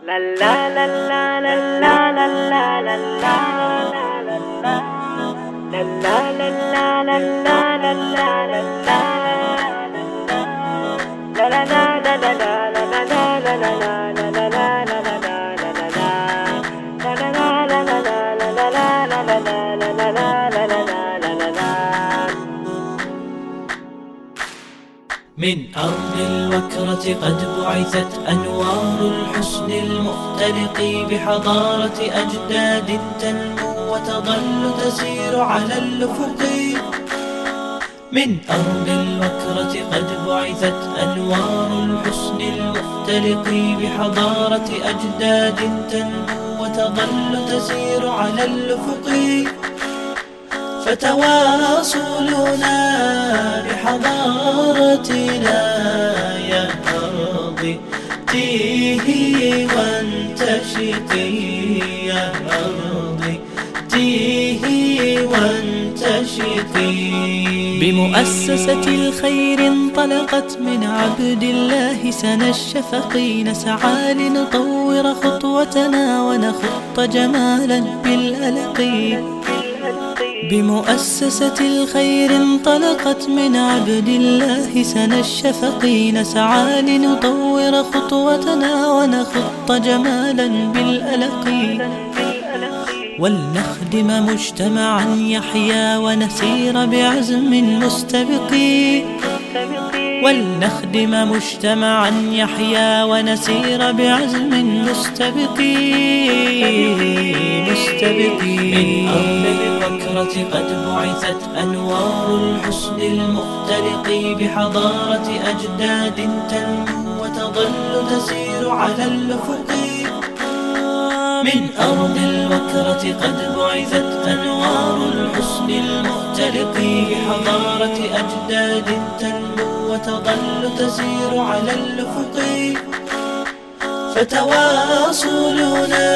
من أرض الوكرة قد بعثت أنوار الحسن المختلق بحضارة أجداد تنمو وتظل تسير على الأفق. من أرض الوكرة قد بعثت أنوار الحسن المختلق بحضارة أجداد تنمو وتظل تسير على الأفق. فتواصلنا بحضارتنا يا أرض تيهي وانتشقي، يا أرض تيهي وانتشقي. بمؤسسة الخير انطلقت من عبد الله سنى الشفق، نسعى لنطور خطوتنا ونخط جمالا بالألق. بمؤسسة الخير انطلقت من عبد الله سنى الشفق، نسعى لنطور خطوتنا ونخط جمالا بالألق. ولنخدم مجتمعا يحيا ونسير بعزم مستبق. ولنخدم مجتمعا يحيا ونسير بعزم مستبق. من أرض الوكرة قد بعثت أنوار الحسن المختلق بحضارة أجداد تنمو وتظل تسير على الأفق. من أرض الوكرة قد بعثت أنوار الحسن المختلق بحضارة أجداد تنمو وتظل تسير على الأفق. فتواصلنا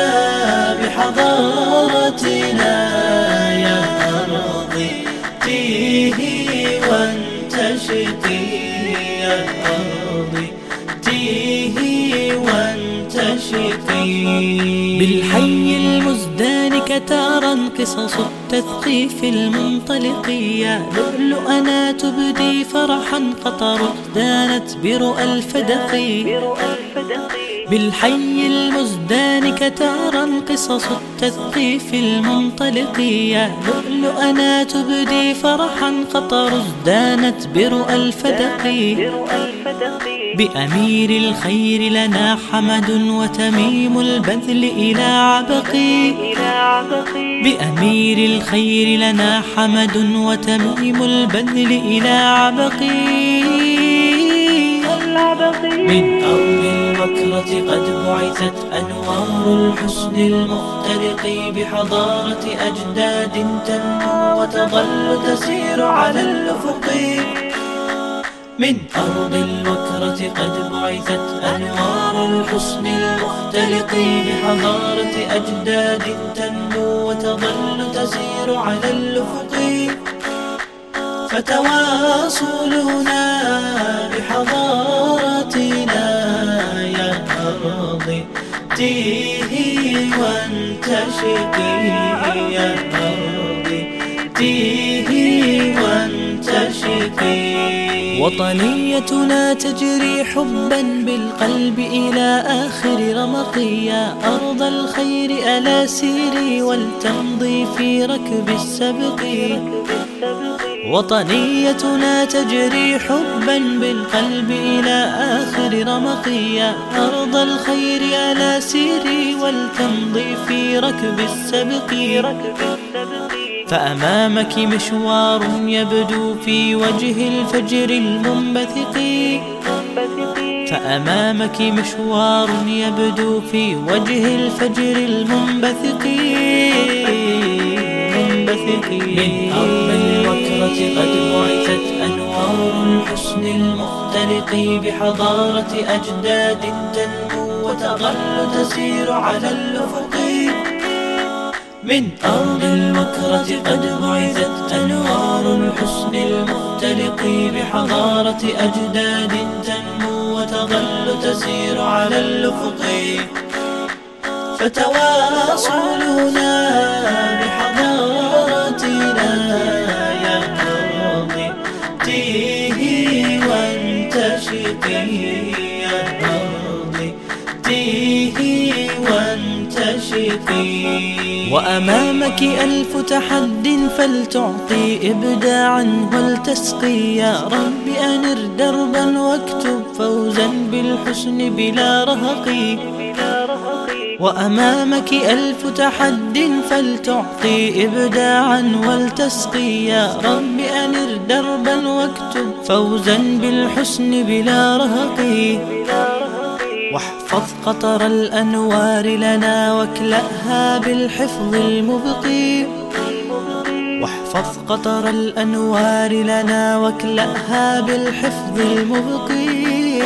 بحضارتنا يا أرض تيهي وانتشقي، يا أرض تيهي وانتشقي. بالحي المزدان كتارا قصص التثقيف المنطلق، يا لؤلؤنا تبدي فرحا قطر ازدانت برؤى الفدق. بالحي المزدان كتارا قصص التثقيف المنطلق، يا لؤلؤنا تبدي فرحا قطر ازدانت برؤى الفدق. بأمير الخير لنا حمد وتميم البذل إلى عبق. بأمير الخير لنا حمد وتميم البذل إلى عبق. من أرض الوكرة قد بعثت أنوار الحسن المختلق بحضارة أجداد تنمو وتظل تسير على الأفق. من أرض الوكرة قد بعثت أنوار الحسن المختلق بحضارة أجداد تنمو وتظل تسير على الأفق. فتواصلنا بحضارتنا يا أرض تيهي وانتشقي، يا أرض تيهي وانتشقي. وطنيتنا تجري حبا بالقلب إلى آخر رمق، يا أرض الخير ألا سيري ولتمضي في ركب السبق. وطنيتنا تجري حبا بالقلب إلى آخر رمق، يا أرض الخير ألا سيري ولتمضي في ركب السبق. فأمامك مشوار يبدو في وجه الفجر المنبثق. فأمامك مشوار يبدو في وجه الفجر المنبثق. من أرض الوكرة قد بعثت أنوار الحسن المختلق بحضارة أجداد تنمو وتظل تسير على الأفق. من أرض الوكرة قد بعثت أنوار الحسن المختلق بحضارة أجداد تنمو وتظل تسير على الأفق. فتواصلنا بحضارتنا يا أرض تيهي وانتشقي يا أرض تيهي وانتشقي. وأمامك ألف تحد فلتعطي إبداعا ولتسقي، يا رب أنر دربا واكتب فوزا بالحسن بلا رهق. وأمامك ألف تحد فلتعطي إبداعا ولتسقي، يا رب أنر دربا واكتب فوزا بالحسن بلا رهق. واحفظ قطر الأنوار لنا واكلأها بالحفظ المبقي. واحفظ قطر الأنوار لنا واكلأها بالحفظ المبقي.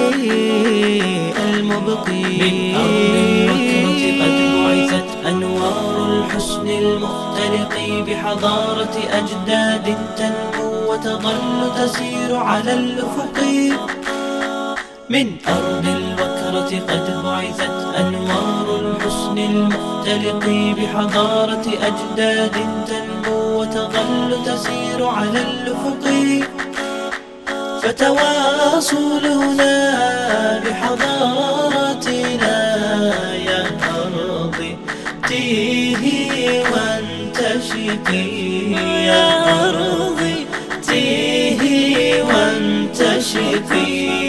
من أرض الوكرة قد بعثت أنوار الحسن المختلق بحضارة أجداد تنمو وتظل تسير على الأفق. من أرض الوكرة قد بعثت أنوار الحسن المختلق بحضارة أجداد تنمو وتظل تسير على الأفق. فتواصلنا بحضارتنا يا أرض تيهي وانتشقي يا أرض تيهي وانتشقي.